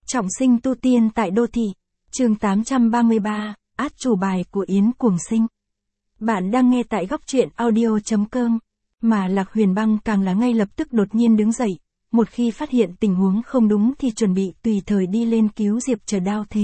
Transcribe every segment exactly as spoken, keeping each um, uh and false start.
Trọng sinh tu tiên tại đô thị. Chương tám trăm ba mươi ba, át chủ bài của Yến Cuồng Sinh. Bạn đang nghe tại góc truyện audio chấm com. Mà Lạc Huyền Băng càng là ngay lập tức đột nhiên đứng dậy, một khi phát hiện tình huống không đúng thì chuẩn bị tùy thời đi lên cứu Diệp Trần đao thế.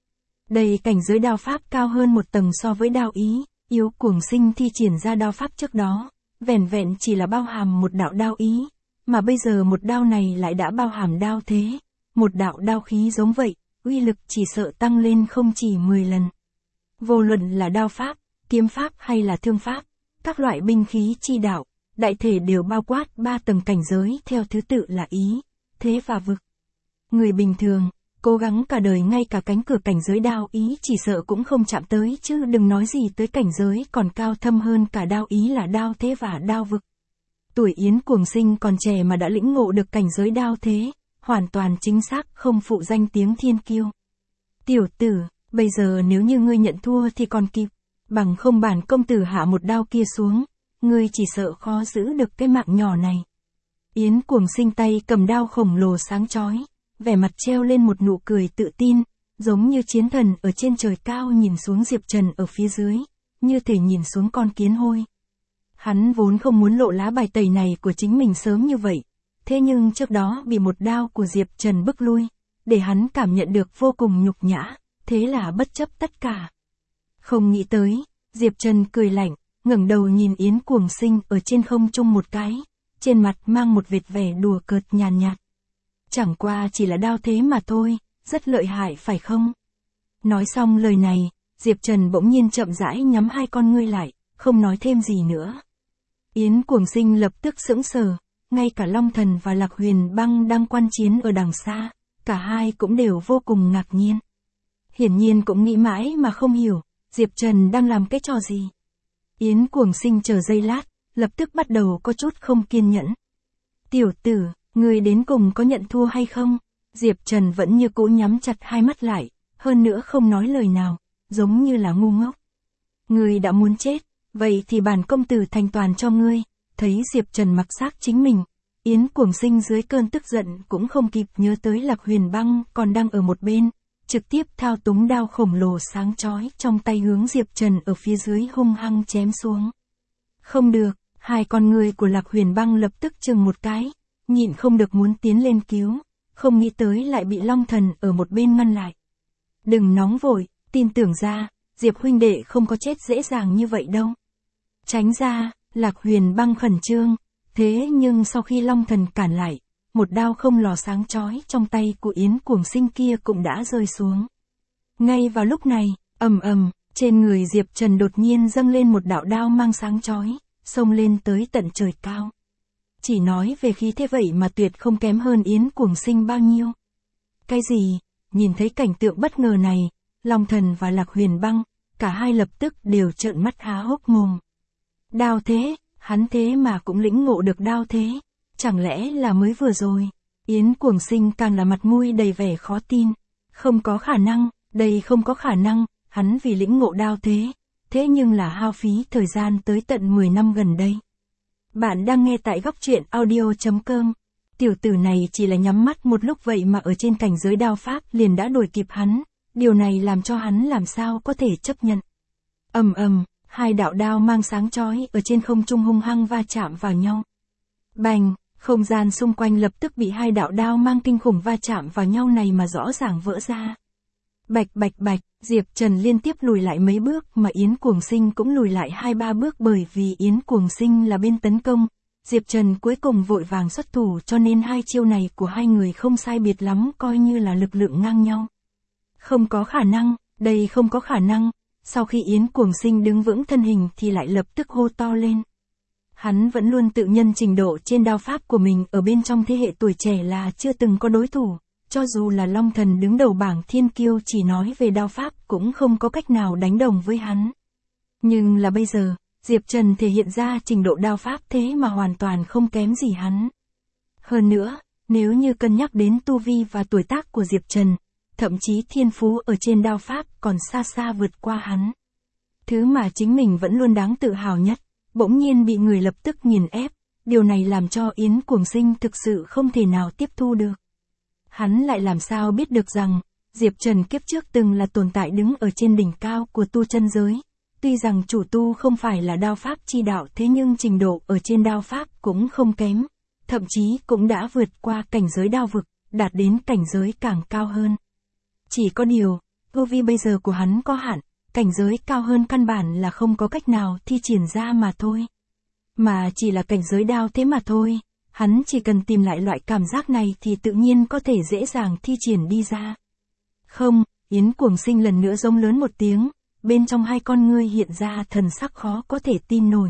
Đây cảnh giới đao pháp cao hơn một tầng so với đao ý, Yếu Cuồng Sinh thi triển ra đao pháp trước đó, vẻn vẹn chỉ là bao hàm một đạo đao ý, mà bây giờ một đao này lại đã bao hàm đao thế. Một đạo đao khí giống vậy, uy lực chỉ sợ tăng lên không chỉ mười lần. Vô luận là đao pháp, kiếm pháp hay là thương pháp, các loại binh khí chi đạo, đại thể đều bao quát ba tầng cảnh giới theo thứ tự là ý, thế và vực. Người bình thường, cố gắng cả đời ngay cả cánh cửa cảnh giới đao ý chỉ sợ cũng không chạm tới, chứ đừng nói gì tới cảnh giới còn cao thâm hơn cả đao ý là đao thế và đao vực. Tuổi Yến Cuồng Sinh còn trẻ mà đã lĩnh ngộ được cảnh giới đao thế, hoàn toàn chính xác không phụ danh tiếng thiên kiêu. Tiểu tử, bây giờ nếu như ngươi nhận thua thì còn kịp, bằng không bản công tử hạ một đao kia xuống, ngươi chỉ sợ khó giữ được cái mạng nhỏ này. Yến Cuồng Sinh tay cầm đao khổng lồ sáng chói, vẻ mặt treo lên một nụ cười tự tin, giống như chiến thần ở trên trời cao nhìn xuống Diệp Trần ở phía dưới, như thể nhìn xuống con kiến hôi. Hắn vốn không muốn lộ lá bài tẩy này của chính mình sớm như vậy. Thế nhưng trước đó bị một đao của Diệp Trần bức lui, để hắn cảm nhận được vô cùng nhục nhã, thế là bất chấp tất cả. Không nghĩ tới, Diệp Trần cười lạnh, ngẩng đầu nhìn Yến Cuồng Sinh ở trên không trung một cái, trên mặt mang một vệt vẻ đùa cợt nhàn nhạt. Chẳng qua chỉ là đao thế mà thôi, rất lợi hại phải không? Nói xong lời này, Diệp Trần bỗng nhiên chậm rãi nhắm hai con ngươi lại, không nói thêm gì nữa. Yến Cuồng Sinh lập tức sững sờ. Ngay cả Long Thần và Lạc Huyền Băng đang quan chiến ở đằng xa, cả hai cũng đều vô cùng ngạc nhiên. Hiển nhiên cũng nghĩ mãi mà không hiểu, Diệp Trần đang làm cái trò gì. Yến Cuồng Sinh chờ giây lát, lập tức bắt đầu có chút không kiên nhẫn. Tiểu tử, người đến cùng có nhận thua hay không? Diệp Trần vẫn như cũ nhắm chặt hai mắt lại, hơn nữa không nói lời nào, giống như là ngu ngốc. Người đã muốn chết, vậy thì bản công tử thành toàn cho ngươi. Thấy Diệp Trần mặc xác chính mình, Yến Cuồng Sinh dưới cơn tức giận cũng không kịp nhớ tới Lạc Huyền Băng còn đang ở một bên, trực tiếp thao túng đao khổng lồ sáng chói trong tay hướng Diệp Trần ở phía dưới hung hăng chém xuống. Không được, hai con người của Lạc Huyền Băng lập tức chừng một cái, nhịn không được muốn tiến lên cứu, không nghĩ tới lại bị Long Thần ở một bên ngăn lại. Đừng nóng vội, tin tưởng ra, Diệp huynh đệ không có chết dễ dàng như vậy đâu. Tránh ra. Lạc Huyền Băng khẩn trương, thế nhưng sau khi Long Thần cản lại, một đao không lò sáng chói trong tay của Yến Cuồng Sinh kia cũng đã rơi xuống. Ngay vào lúc này, ầm ầm, trên người Diệp Trần đột nhiên dâng lên một đạo đao mang sáng chói, xông lên tới tận trời cao. Chỉ nói về khí thế vậy mà tuyệt không kém hơn Yến Cuồng Sinh bao nhiêu. Cái gì? Nhìn thấy cảnh tượng bất ngờ này, Long Thần và Lạc Huyền Băng, cả hai lập tức đều trợn mắt há hốc mồm. Đao thế, hắn thế mà cũng lĩnh ngộ được đao thế, chẳng lẽ là mới vừa rồi? Yến Cuồng Sinh càng là mặt mũi đầy vẻ khó tin, không có khả năng, đây không có khả năng, hắn vì lĩnh ngộ đao thế, thế nhưng là hao phí thời gian tới tận mười năm gần đây. Bạn đang nghe tại góc truyện audio chấm com, tiểu tử này chỉ là nhắm mắt một lúc vậy mà ở trên cảnh giới đao pháp liền đã đuổi kịp hắn, điều này làm cho hắn làm sao có thể chấp nhận. Ầm ầm. Hai đạo đao mang sáng chói ở trên không trung hung hăng va chạm vào nhau. Bành, không gian xung quanh lập tức bị hai đạo đao mang kinh khủng va chạm vào nhau này mà rõ ràng vỡ ra. Bạch bạch bạch, Diệp Trần liên tiếp lùi lại mấy bước mà Yến Cuồng Sinh cũng lùi lại hai ba bước, bởi vì Yến Cuồng Sinh là bên tấn công, Diệp Trần cuối cùng vội vàng xuất thủ, cho nên hai chiêu này của hai người không sai biệt lắm, coi như là lực lượng ngang nhau. Không có khả năng, đây không có khả năng. Sau khi Yến Cuồng Sinh đứng vững thân hình thì lại lập tức hô to lên. Hắn vẫn luôn tự nhân trình độ trên đao pháp của mình ở bên trong thế hệ tuổi trẻ là chưa từng có đối thủ, cho dù là Long Thần đứng đầu bảng thiên kiêu chỉ nói về đao pháp cũng không có cách nào đánh đồng với hắn. Nhưng là bây giờ, Diệp Trần thể hiện ra trình độ đao pháp thế mà hoàn toàn không kém gì hắn. Hơn nữa, nếu như cân nhắc đến tu vi và tuổi tác của Diệp Trần, thậm chí thiên phú ở trên đao pháp còn xa xa vượt qua hắn. Thứ mà chính mình vẫn luôn đáng tự hào nhất, bỗng nhiên bị người lập tức nghiền ép, điều này làm cho Yến Cuồng Sinh thực sự không thể nào tiếp thu được. Hắn lại làm sao biết được rằng, Diệp Trần kiếp trước từng là tồn tại đứng ở trên đỉnh cao của tu chân giới. Tuy rằng chủ tu không phải là đao pháp chi đạo thế nhưng trình độ ở trên đao pháp cũng không kém. Thậm chí cũng đã vượt qua cảnh giới đao vực, đạt đến cảnh giới càng cao hơn. Chỉ có điều, tu vi bây giờ của hắn có hạn, cảnh giới cao hơn căn bản là không có cách nào thi triển ra mà thôi. Mà chỉ là cảnh giới đao thế mà thôi, hắn chỉ cần tìm lại loại cảm giác này thì tự nhiên có thể dễ dàng thi triển đi ra. Không, Yến Cuồng Sinh lần nữa rống lớn một tiếng, bên trong hai con ngươi hiện ra thần sắc khó có thể tin nổi.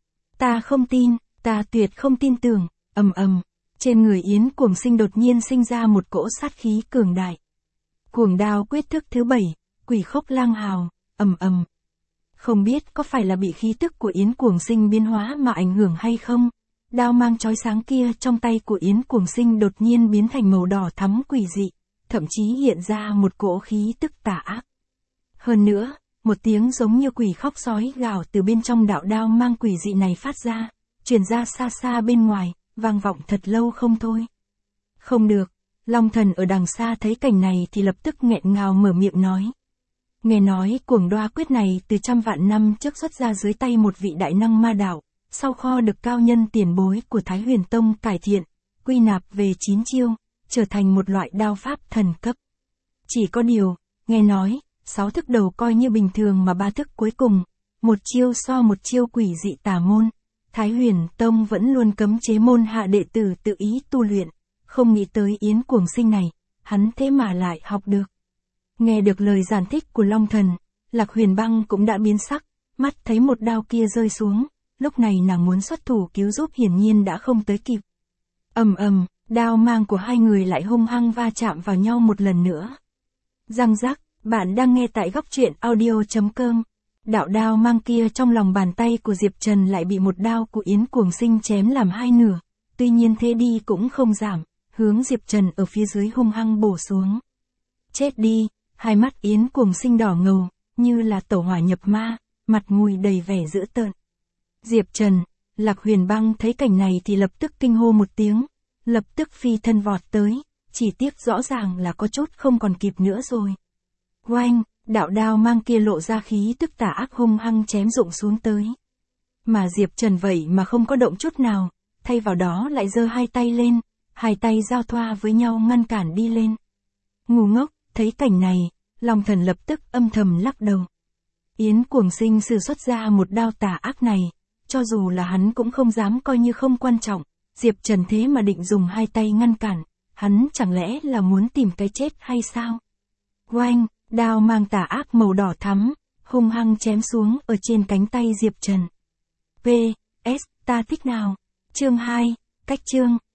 Ta không tin, ta tuyệt không tin tưởng, ầm ầm, trên người Yến Cuồng Sinh đột nhiên sinh ra một cỗ sát khí cường đại. Cuồng đao quyết thức thứ bảy, Quỷ Khốc Lang Hào, ầm ầm. Không biết có phải là bị khí tức của Yến Cuồng Sinh biến hóa mà ảnh hưởng hay không? Đao mang chói sáng kia trong tay của Yến Cuồng Sinh đột nhiên biến thành màu đỏ thắm quỷ dị, thậm chí hiện ra một cỗ khí tức tà ác. Hơn nữa, một tiếng giống như quỷ khóc sói gào từ bên trong đạo đao mang quỷ dị này phát ra, truyền ra xa xa bên ngoài, vang vọng thật lâu không thôi. Không được, Long Thần ở đằng xa thấy cảnh này thì lập tức nghẹn ngào mở miệng nói. Nghe nói cuồng đoa quyết này từ trăm vạn năm trước xuất ra dưới tay một vị đại năng ma đạo, sau kho được cao nhân tiền bối của Thái Huyền Tông cải thiện, quy nạp về chín chiêu, trở thành một loại đao pháp thần cấp. Chỉ có điều, nghe nói, sáu thức đầu coi như bình thường mà ba thức cuối cùng, một chiêu so một chiêu quỷ dị tà môn, Thái Huyền Tông vẫn luôn cấm chế môn hạ đệ tử tự ý tu luyện, không nghĩ tới Yến Cuồng Sinh này, hắn thế mà lại học được. Nghe được lời giải thích của Long Thần, Lạc Huyền Băng cũng đã biến sắc, mắt thấy một đao kia rơi xuống, lúc này nàng muốn xuất thủ cứu giúp hiển nhiên đã không tới kịp. Ầm ầm, đao mang của hai người lại hung hăng va chạm vào nhau một lần nữa. Răng rắc, bạn đang nghe tại góc truyện audio chấm com. Đạo đao mang kia trong lòng bàn tay của Diệp Trần lại bị một đao của Yến Cuồng Sinh chém làm hai nửa, tuy nhiên thế đi cũng không giảm, hướng Diệp Trần ở phía dưới hung hăng bổ xuống. Chết đi, hai mắt Yến Cuồng Sinh đỏ ngầu, như là tẩu hỏa nhập ma, mặt mùi đầy vẻ dữ tợn. Diệp Trần, Lạc Huyền Băng thấy cảnh này thì lập tức kinh hô một tiếng, lập tức phi thân vọt tới, chỉ tiếc rõ ràng là có chút không còn kịp nữa rồi. Oanh, đạo đao mang kia lộ ra khí tức tà ác hung hăng chém rụng xuống tới. Mà Diệp Trần vậy mà không có động chút nào, thay vào đó lại giơ hai tay lên, hai tay giao thoa với nhau ngăn cản đi lên. Ngu ngốc, thấy cảnh này, Long Thần lập tức âm thầm lắc đầu. Yến Cuồng Sinh sử xuất ra một đao tà ác này, cho dù là hắn cũng không dám coi như không quan trọng, Diệp Trần thế mà định dùng hai tay ngăn cản, hắn chẳng lẽ là muốn tìm cái chết hay sao? Oanh, đao mang tà ác màu đỏ thắm, hung hăng chém xuống ở trên cánh tay Diệp Trần. pê ét, ta thích nào? Chương hai, cách chương,